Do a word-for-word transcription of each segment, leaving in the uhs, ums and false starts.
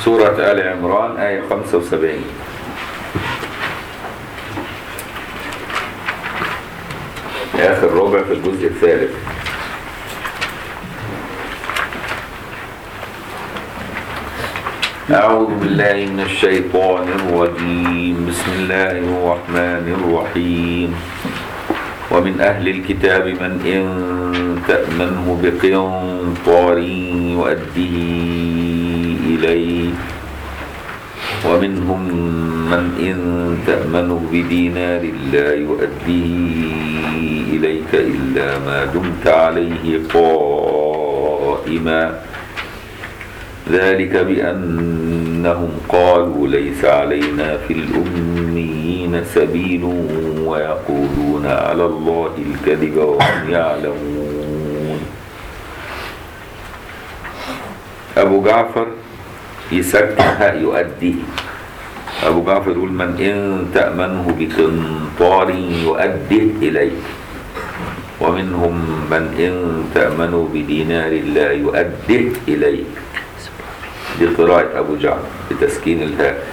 سورة آل عمران آية خمسة وسبعين. آخر ربع في الجزء الثالث. أعوذ بالله من الشيطان الرجيم. بسم الله الرحمن الرحيم. ومن أهل الكتاب من إن تأمنه بقنطار يؤديه إليك ومنهم من إن تأمنه بدينار لا يؤديه إليك إلا ما دمت عليه قائما ذلك بأنهم قالوا ليس علينا في الأميين سبيل ويقولون على الله الكذب وهم يعلمون. أبو جعفر يسكنها يؤديه. أبو جعفر يقول من إن تأمنه بقنطار يؤديه إليك ومنهم من إن تأمنه بدينار لا يؤديه إليك. دي قراءة أبو جعفر بتسكين الهاء.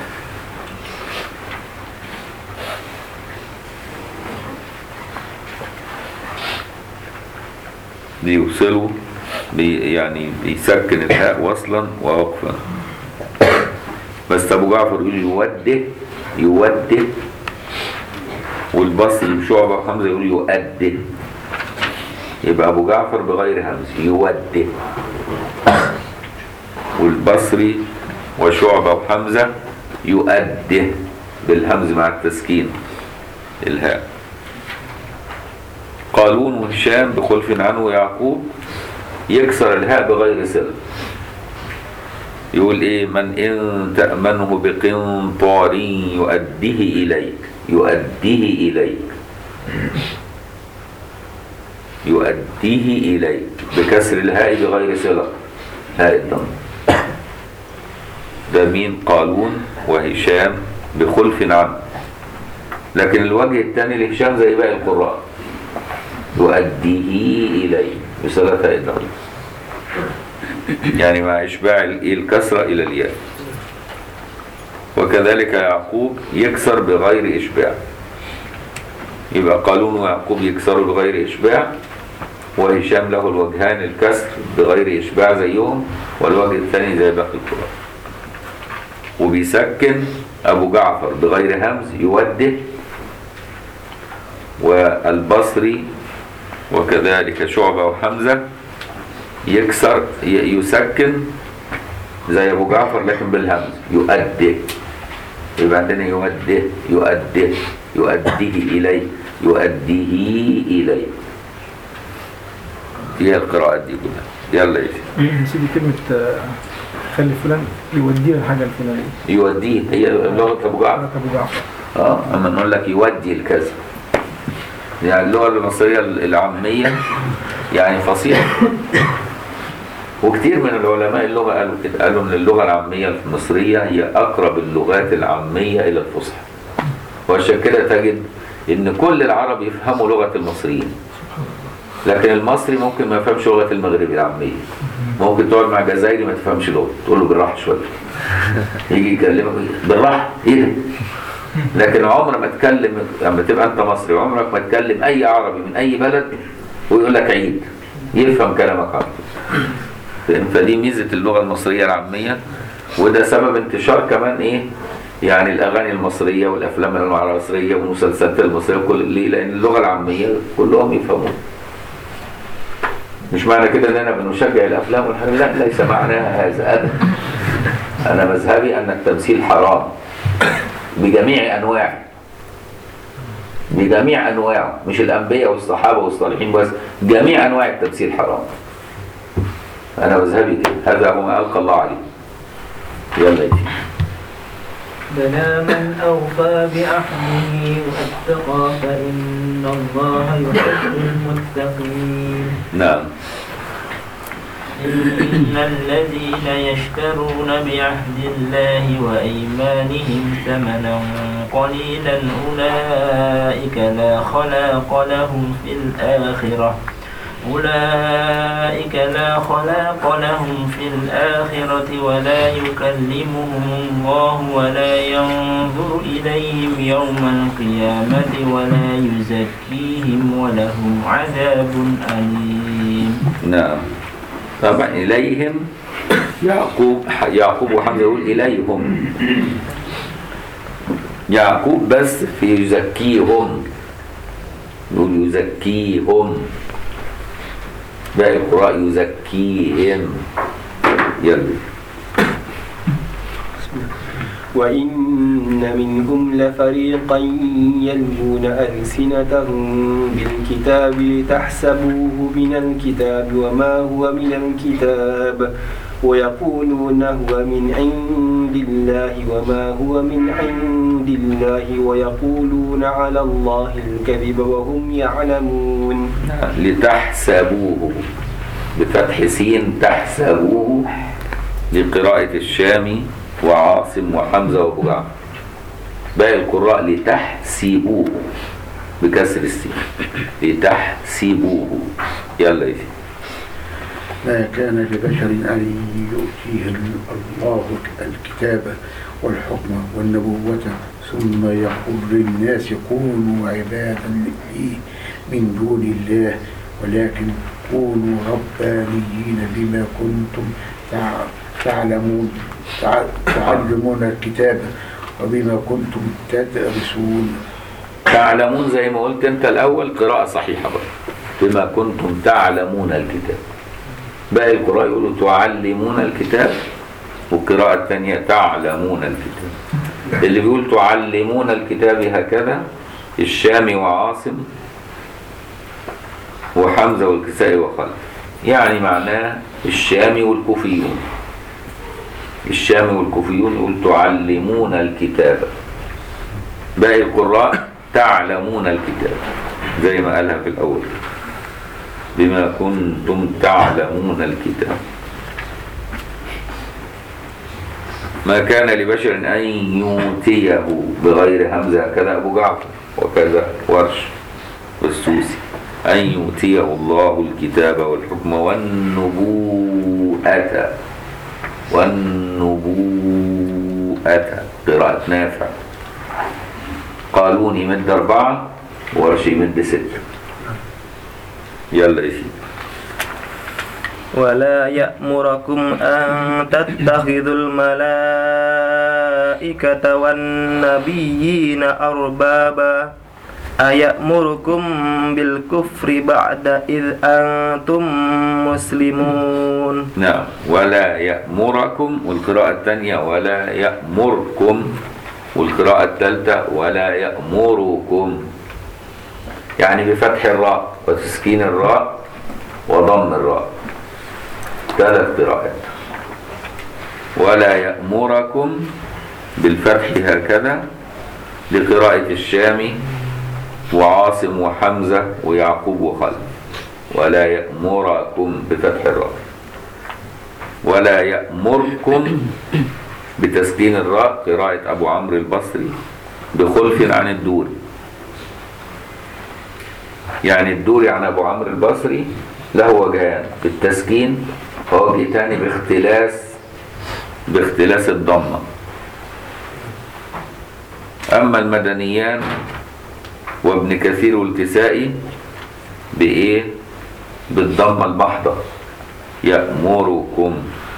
بيوصلوا بي يعني بيسكن الهاء وصلا ووقفا. بس أبو جعفر يقول يوده يوده، والبصري بشعبة وحمزة يقول يؤده. يبقى أبو جعفر بغير همز يوده، والبصري وشعبة وحمزة يؤده بالهمز مع التسكين الهاء. قالون وهشام بخلف عنه يعقوب يكسر الهاء بغير صلة. يقول ايه؟ من ان تأمنه بقنطار يؤديه اليك يؤديه اليك يؤديه اليك بكسر الهاء بغير صلة، هاء الضم. ده مين؟ قالون وهشام بخلف عنه. لكن الوجه الثاني لهشام زي باقي القراء يؤديه اليه بصلة هاء الضم، يعني مع إشباع الكسرة إلى الياء. وكذلك يعقوب يكسر بغير إشباع. يبقى قالون ويعقوب يكسروا بغير إشباع، وهشام له الوجهان الكسر بغير إشباع زيهم، والوجه الثاني زي باقي القراء. وبيسكن أبو جعفر بغير همز يوده، والبصري وكذلك شعبة وحمزة يكسر يسكن زي أبو جعفر لكن بالهمز يؤدي. يبقى عندنا يؤدي يؤدي يؤديه إليه يؤديه إليه. هي القراءات دي كلها. يلا يا سيدي. سيدي كلمة خلي فلان يوديه الحاجة الفلانية. يوديه هي لغة أبو جعفر. أبو جعفر. اه أما نقول لك يودي الكذا، يعني اللغة المصرية العامية يعني فصيحة. وكثير من العلماء اللغة قالوا كده، قالوا ان اللغة العامية المصرية هي أقرب اللغات العامية إلى الفصحى. وعشان كده تجد ان كل العرب يفهموا لغة المصريين، لكن المصري ممكن ما يفهمش لغة المغربي العامية. ممكن تقعد مع جزائري ما تفهمش لغة، تقول له بالراحة شوية، يجي يكلمك بالراحة ايه ده؟ لكن عمر ما تكلم لما تبقى انت مصري عمرك ما تكلم اي عربي من اي بلد ويقول لك عيد، يفهم كلامك عربي. فدي ميزة اللغة المصرية العامية، وده سبب انتشار كمان ايه يعني الاغاني المصرية والافلام المصرية والمسلسلات المصرية وكل ليه؟ لان اللغة العامية كلهم يفهمون. مش معنى كده اننا بنشجع الافلام والحاجات، لا، ليس معناها هذا ابدا. انا مذهبي ان التمثيل حرام بجميع انواعه، بجميع انواعه، مش الانبياء والصحابه والصالحين بس، جميع انواع التمثيل حرام. انا مذهبي كده، هذا هو ما القى الله عليه. يلا يجي. بلى من أوفى بعهده واتقى فإن الله يحب المتقين. نعم. إن الذين يشترون بعهد الله وأيمانهم ثمنا قليلا أولئك لا خلاق لهم في الآخرة أولئك لا خلاق لهم في الآخرة ولا يكلمهم الله ولا ينظر إليهم يوم القيامة ولا يزكيهم ولهم عذاب أليم. نعم. طبعا إليهم يعقوب يعقوب وحمزة يقول إليهم، يعقوب بس في يزكيهم، يقول يزكيهم، باقي القراء يزكيهم. يلا. وإن منهم لفريقا يلوون ألسنتهم بالكتاب لتحسبوه من الكتاب وما هو من الكتاب ويقولون هو من عند الله وما هو من عند الله ويقولون على الله الكذب وهم يعلمون. لتحسبوه بفتح سين تحسبوه لقراءة الشامي وعاصم وحمزة وأبو جعفر. باقي القراء لتحسبوه بكسر السين لتحسبوه. يلا يا سيدي. ما كان لبشر أن يؤتيه الله الكتاب والحكم والنبوة ثم يقول للناس كونوا عبادا لي من دون الله ولكن كونوا ربانيين بما كنتم تعلمون تعلمون الكتاب وبما كنتم تدرسون. تعلمون زي ما قلت انت الأول قراءة صحيحة بقى. بما كنتم تعلمون الكتاب. باقي القراء يقولوا تعلمون الكتاب، والقراءة الثانية تعلمون الكتاب. اللي بيقول تعلمون الكتاب هكذا الشامي وعاصم وحمزة والكسائي وخلف، يعني معناه الشامي والكوفيون. الشامي والكوفيون يقول تعلمون الكتاب، باقي القراء تعلمون الكتاب زي ما قالها في الأول بما كنتم تعلمون الكتاب. ما كان لبشر أن يؤتيه بغير همزة كذا أبو جعفر وكذا ورش والسوسي أن يؤتيه الله الكتاب والحكم والنبوءة. والنبوءة قراءة نافع. قالون يمد أربعة ورش يمد ستة. يلا يا سيدي. ولا يأمركم أن تتخذوا الملائكة والنبيين أربابا أيأمركم بالكفر بعد إذ أنتم مسلمون. نعم. ولا يأمركم والقراءة الثانية ولا يأمركم والقراءة الثالثة ولا يأمركم، يعني بفتح الراء وتسكين الراء وضم الراء، ثلاث قراءات. ولا يأمركم بالفتح هكذا لقراءة الشامي وعاصم وحمزة ويعقوب وخلف. ولا يأمركم بفتح الراء. ولا يأمركم بتسكين الراء قراءة أبو عمرو البصري بخلف عن الدوري، يعني الدوري عن أبو عمرو البصري له وجهان بالتسكين ووجه تاني باختلاس باختلاس الضمة. أما المدنيان وابن كثير والكسائي بإيه؟ بالضمة المحضة يأمركم.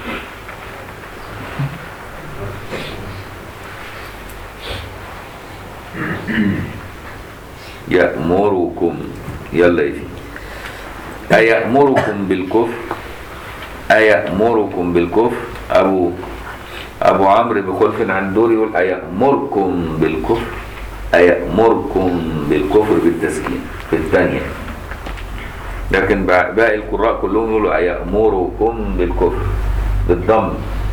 يأمركم. يلا يجي. أيأمركم بالكفر. أيأمركم بالكفر. أبو أبو عمرو بخلف عن دوري يقول أيأمركم بالكفر. أيأمركم بالكفر بالتسكين في الثانية، لكن باقي القراء كلهم يقولوا أيأمركم بالكفر بالضم.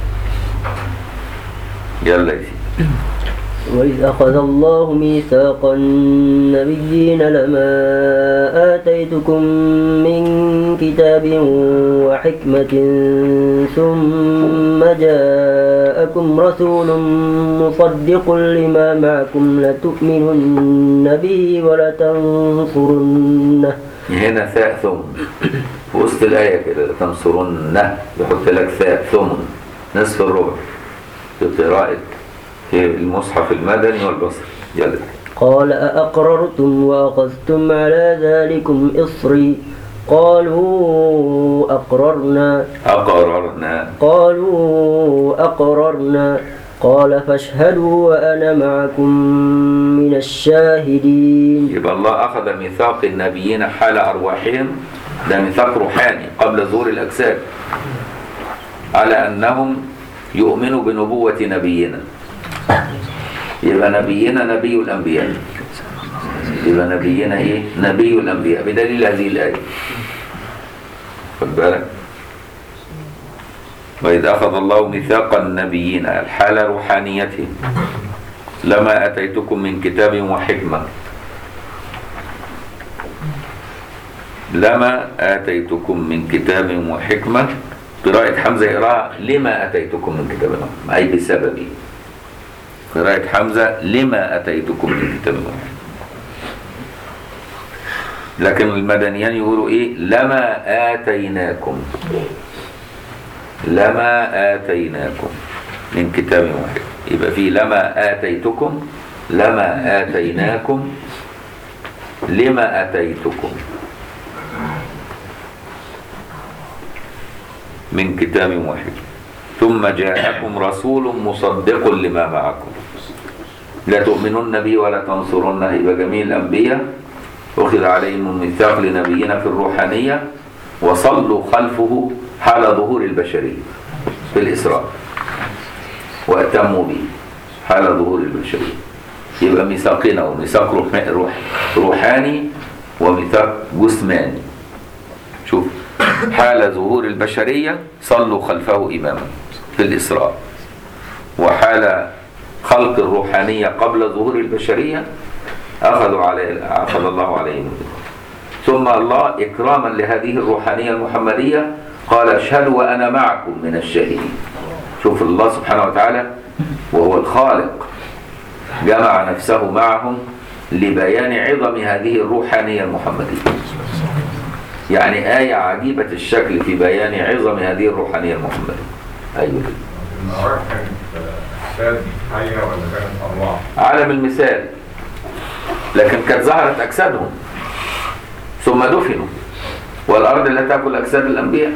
يلا يجي. وإذ أخذ الله ميثاق النبيين لما آتيتكم من كتاب وحكمة ثم جاءكم رسول مصدق لما معكم لتؤمنن به ولتنصرنه هنا ثاء ثم في وسط الآية كده تنصرن يحط لك ثاء ثمن نصف الربع في قراءة في المصحف المدني والبصري. يلا. قال أأقررتم وأخذتم على ذلكم إصري قالوا أقررنا أقررنا قالوا أقررنا قال فاشهدوا وأنا معكم من الشاهدين. يبقى الله أخذ ميثاق النبيين حال أرواحهم، ده ميثاق روحاني قبل ظهور الأجساد، على أنهم يؤمنوا بنبوة نبينا. يبقى نبينا نبي الأنبياء، يبقى نبينا إيه؟ نبي الأنبياء بدليل هذه الآية. خد بالك. وإذ أخذ الله ميثاق النبيين الحالة روحانيته لما أتيتكم من كتاب وحكمة، لما آتيتكم من كتاب وحكمة. قراءة حمزة يقراها لما أتيتكم من كتاب وحكمة، أي بسبب. قراءة حمزة لما أتيتكم من كتاب وحكمة. لكن المدنيان يقولوا إيه؟ لما آتيناكم، لما آتيناكم من كتاب وحكمة. يبقى في لما آتيتكم، لما آتيناكم، لما أتيتكم من كتاب وحكمة ثم جاءكم رسول مصدق لما معكم لا تؤمنون به ولا تنصرونه. يبقى جميع الأنبياء أخذ عليهم الميثاق لنبينا في الروحانية وصلوا خلفه حال ظهور البشرية في الإسراء وأتموا به حال ظهور البشرية. يبقى ميثاقنا وميثاق روح روح روحاني وميثاق جسماني. شوف، حال ظهور البشرية صلوا خلفه إماما في الإسراء، وحال خلق الروحانية قبل ظهور البشرية أخذوا عليه أخذ الله عليهم. ثم الله إكراما لهذه الروحانية المحمدية قال اشهدوا وأنا معكم من الشاهدين. شوف الله سبحانه وتعالى وهو الخالق جمع نفسه معهم لبيان عظم هذه الروحانية المحمدية. يعني آية عجيبة الشكل في بيان عظم هذه الروحانية المحمدية. أيوة. المعارك كانت أجساد حية ولا كانت أرواح؟ عالم المثال، لكن كانت ظهرت أجسادهم ثم دفنوا، والأرض لا تأكل أجساد الأنبياء.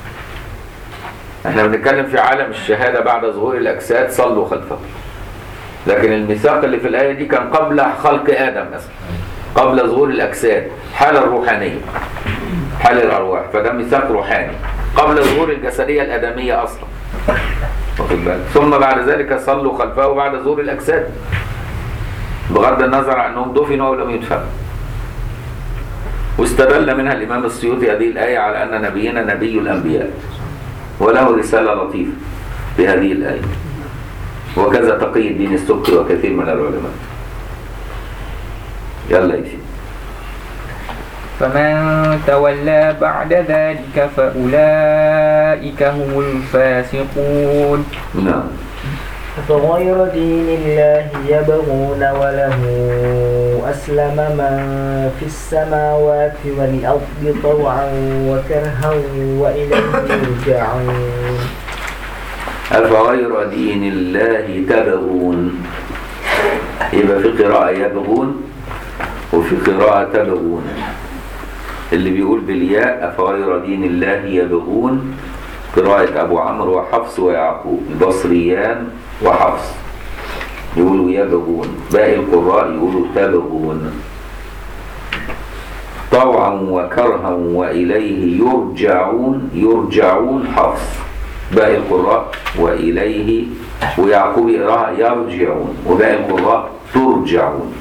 احنا بنتكلم في عالم الشهادة بعد ظهور الأجساد صلوا خلفه، لكن الميثاق اللي في الآية دي كان قبل خلق آدم مثلا، قبل ظهور الأجساد، حال الروحانية حال الأرواح، فده ميثاق روحاني قبل ظهور الجسدية الآدمية أصلا. ثم بعد ذلك صلوا خلفه بعد ظهور الأجساد، بغض النظر عن أنهم دفنوا أو لم يدفنوا. واستدل منها الإمام السيوطي هذه الآية على أن نبينا نبي الأنبياء، وله رسالة لطيفة في هذه الآية، وكذا تقي الدين السبكي وكثير من العلماء. يلا يجي. فمن تولى بعد ذلك فأولئك هم الفاسقون. نعم. فغير دين الله يبغون وله أسلم من في السماوات والأرض طوعا وكرها وإليه يرجعون. أفغير دين الله تبغون. يبقى في قراءة يبغون وفي قراءة تبغون. اللي بيقول بالياء أفغير دين الله يبغون قراءة أبو عمرو وحفص ويعقوب البصريان وحفص يقولوا يبغون، باقي القراء يقولوا تبغون. طوعا وكرها وإليه يرجعون، يرجعون حفص، باقي القراء وإليه، ويعقوب يقراها يرجعون، وباقي القراء ترجعون.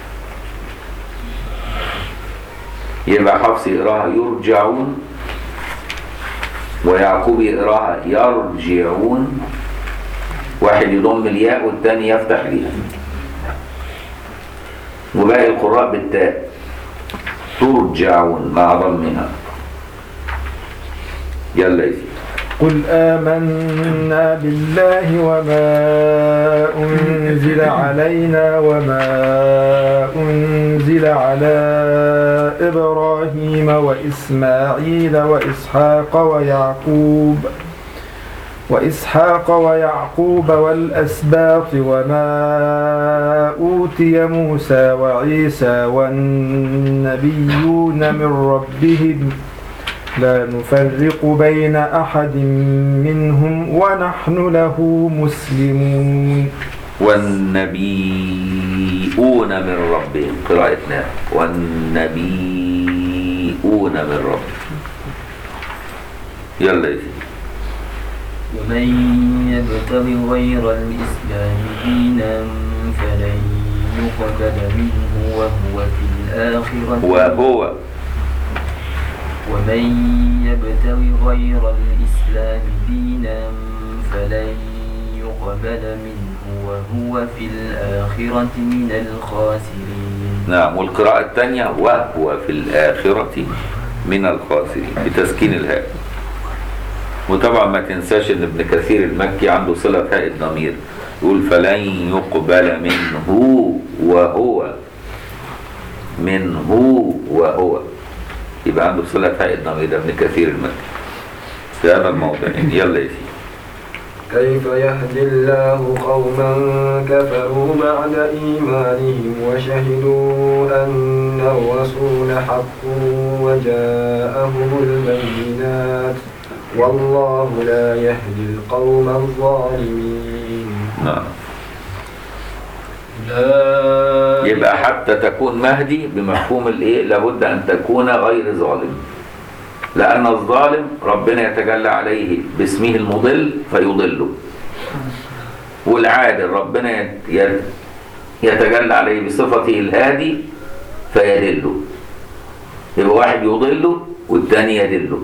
يبقى حفص يقراها يرجعون ويعقوب يقراها يرجعون، واحد يضم الياء والثاني يفتح ليها، وباقي القراء بالتاء ترجعون مع ضمها. يلا يا سيدي. قل آمنا بالله وما أنزل علينا وما أنزل إسماعيل على إبراهيم وإسماعيل وإسحاق ويعقوب وإسحاق ويعقوب والأسباط وما أوتي موسى وعيسى والنبيون من ربهم لا نفرق بين أحد منهم ونحن له مسلمون. والنبيون من ربهم قراءتنا والنبيون من ربهم. يلا يا سيدي. ومن يبتغي غير الإسلام دينا فلن يقبل منه وهو في الآخرة وهو ومن يبتغي غير الإسلام دينا فلن يقبل منه وهو في الآخرة من الخاسرين. نعم. والقراءة الثانية وهو في الآخرة من الخاسرين بتسكين الهاء. وطبعا ما تنساش ان ابن كثير المكي عنده صلة هاء الضمير، يقول فلن يقبل منه وهو منه وهو، يبقى عنده صلة هاء الضمير ده ابن كثير المكي في هذا الموضع. يلا يا سيدي. كيف يهدي الله قوما كفروا بعد إيمانهم وشهدوا أن الرسول حق وجاءهم البينات والله لا يهدي القوم الظالمين. نعم. يبقى حتى تكون مهدي بمفهوم الايه لابد ان تكون غير ظالم، لان الظالم ربنا يتجلى عليه باسمه المضل فيضله، والعادل ربنا يتجلى عليه بصفته الهادي فيدله. يبقى واحد يضله والثاني يدله.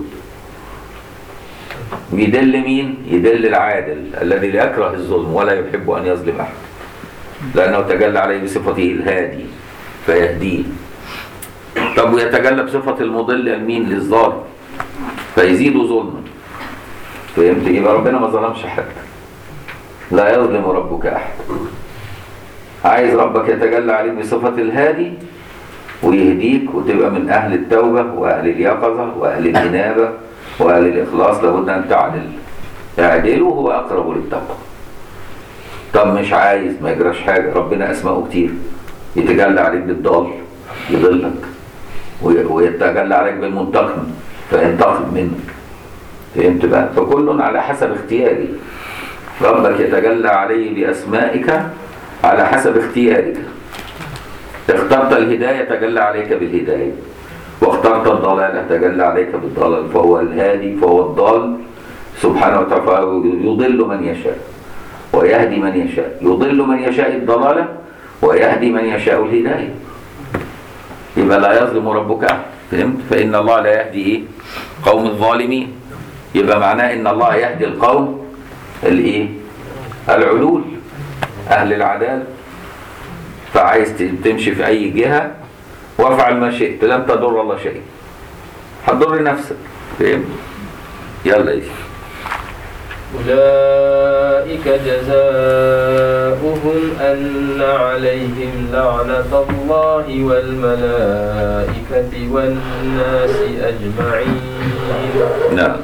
يدل مين؟ يدل العادل الذي لا يكره الظلم ولا يحب ان يظلم احد، لأنه تجلى عليه بصفته الهادي فيهديه. طب ويتجلى بصفة المضل المين؟ للظالم فيزيد ظلما. فهمت؟ يبقى ربنا ما ظلمش حد، لا يظلم ربك أحد. عايز ربك يتجلى عليك بصفة الهادي ويهديك وتبقى من أهل التوبة وأهل اليقظة وأهل الإنابة وأهل الإخلاص، لابد أن تعدل. اعدله هو أقرب للتقوى. طب مش عايز، ما يجراش حاجة، ربنا أسماءه كتير، يتجلى عليك بالضال يضلك، ويتجلى عليك بالمنتقم فينتقم منك. فهمت بقى؟ فكل على حسب اختياري. ربك يتجلى عليه بأسمائك على حسب اختيارك. اخترت الهداية تجلى عليك بالهداية، واخترت الضلالة تجلى عليك بالضلال، فهو الهادي فهو الضال سبحانه وتعالى، يضل من يشاء ويهدي من يشاء، يضل من يشاء الضلالة ويهدي من يشاء الهداية. يبقى لا يظلم ربك أحد. فهمت؟ فإن الله لا يهدي إيه؟ قوم الظالمين. يبقى معناه إن الله يهدي القوم الإيه؟ العدول، أهل العدالة. فعايز تمشي في أي جهة وافعل ما شئت لن تضر الله شيء، هتضر نفسك. فهمت؟ يلا يا سيدي. أولئك جزاؤهم أن عليهم لعنة الله والملائكة والناس أجمعين. نعم.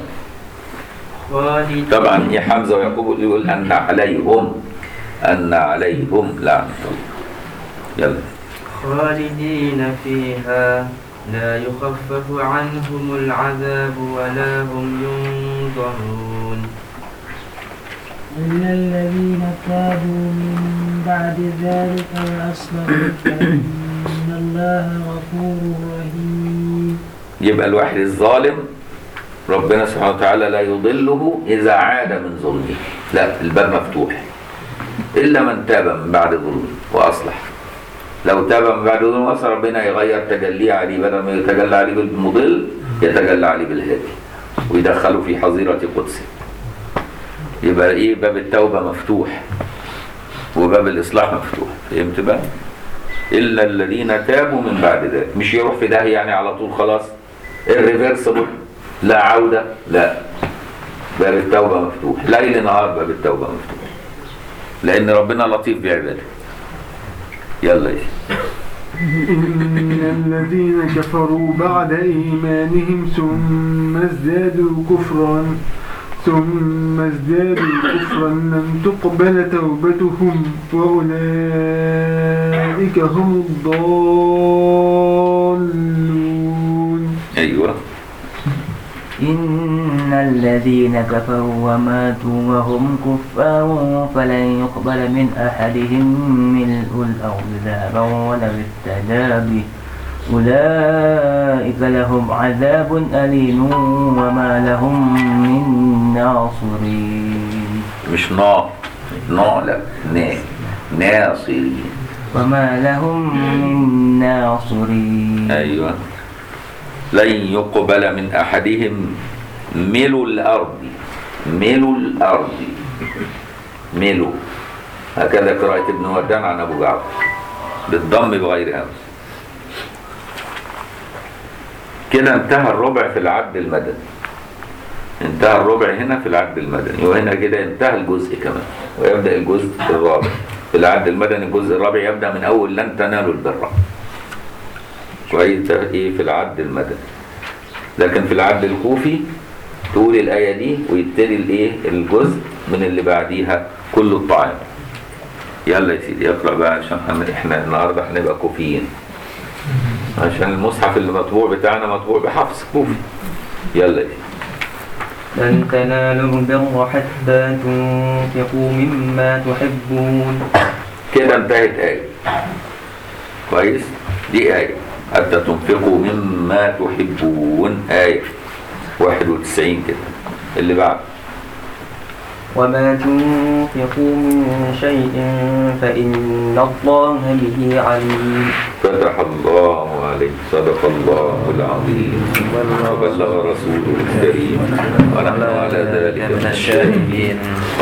طبعا يا حمزة ويعقوب يقول أن عليهم أن عليهم لعنة الله. يلا. خالدين فيها لا يخفف عنهم العذاب ولا هم ينظرون. إلا الذين تابوا من بعد ذلك وأصلحوا فإن الله غفور رحيم. يبقى الواحد الظالم ربنا سبحانه وتعالى لا يضله إذا عاد من ظلمه، لا، الباب مفتوح إلا من تاب من بعد ظلمه وأصلح. لو تاب من بعد ظلمه وأصلح ربنا يغير تجليه عليه، بدل ما يتجلى عليه بالمضل يتجلى عليه بالهادي ويدخله في حظيرة قدسه. يبقى ايه؟ باب التوبة مفتوح وباب الإصلاح مفتوح. فهمت بقى؟ إلا الذين تابوا من بعد ذلك، مش يروح في داهية يعني على طول خلاص الريفرسبل، لا عودة، لا، باب التوبة مفتوح ليل نهار، باب التوبة مفتوح، لأن ربنا لطيف بعباده. يلا يا إن الذين كفروا بعد إيمانهم ثم ازدادوا كفرا ثم ازدادوا كفرا لم تقبل توبتهم وأولئك هم الضالون. أيوة. إن الذين كفروا وماتوا وهم كفار فلن يقبل من أحدهم ملء الأرض ذهبا ولو افتدى به أولئك لهم عذاب أليم وما لهم من ناصرين. مش نا نا لا نا ناصرين. وما لهم من ناصرين. أيوة. لن يقبل من أحدهم ملء الأرض ملء الأرض ملء هكذا قراءة ابن وردان عن أبو جعفر بالضم بغير همز. كده انتهى الربع في العد المدني. انتهى الربع هنا في العد المدني، وهنا كده انتهى الجزء كمان، ويبدأ الجزء الرابع في العد المدني. الجزء الرابع يبدأ من أول لن تنالوا البر. كويس. ايه في العد المدني. لكن في العد الكوفي تقول الآية دي ويبتدي الايه الجزء من اللي بعديها كل الطعام. يلا يا سيدي اقرأ بقى عشان احنا النهارده هنبقى كوفيين، عشان المصحف اللي مطبوع بتاعنا مطبوع بحفص كوفي. يلا يا سيدي. لن تنالوا البر حتى تنفقوا مما تحبون. كده انتهت آية. كويس. دي آية حتى تنفقوا مما تحبون، آية واحد وتسعين كده. اللي بعد وما تنفقوا من شيء فإن الله به عليم. فتح الله عليك. صدق الله العظيم وبلغ رسوله الكريم ونحن على ذلك من الشاهدين.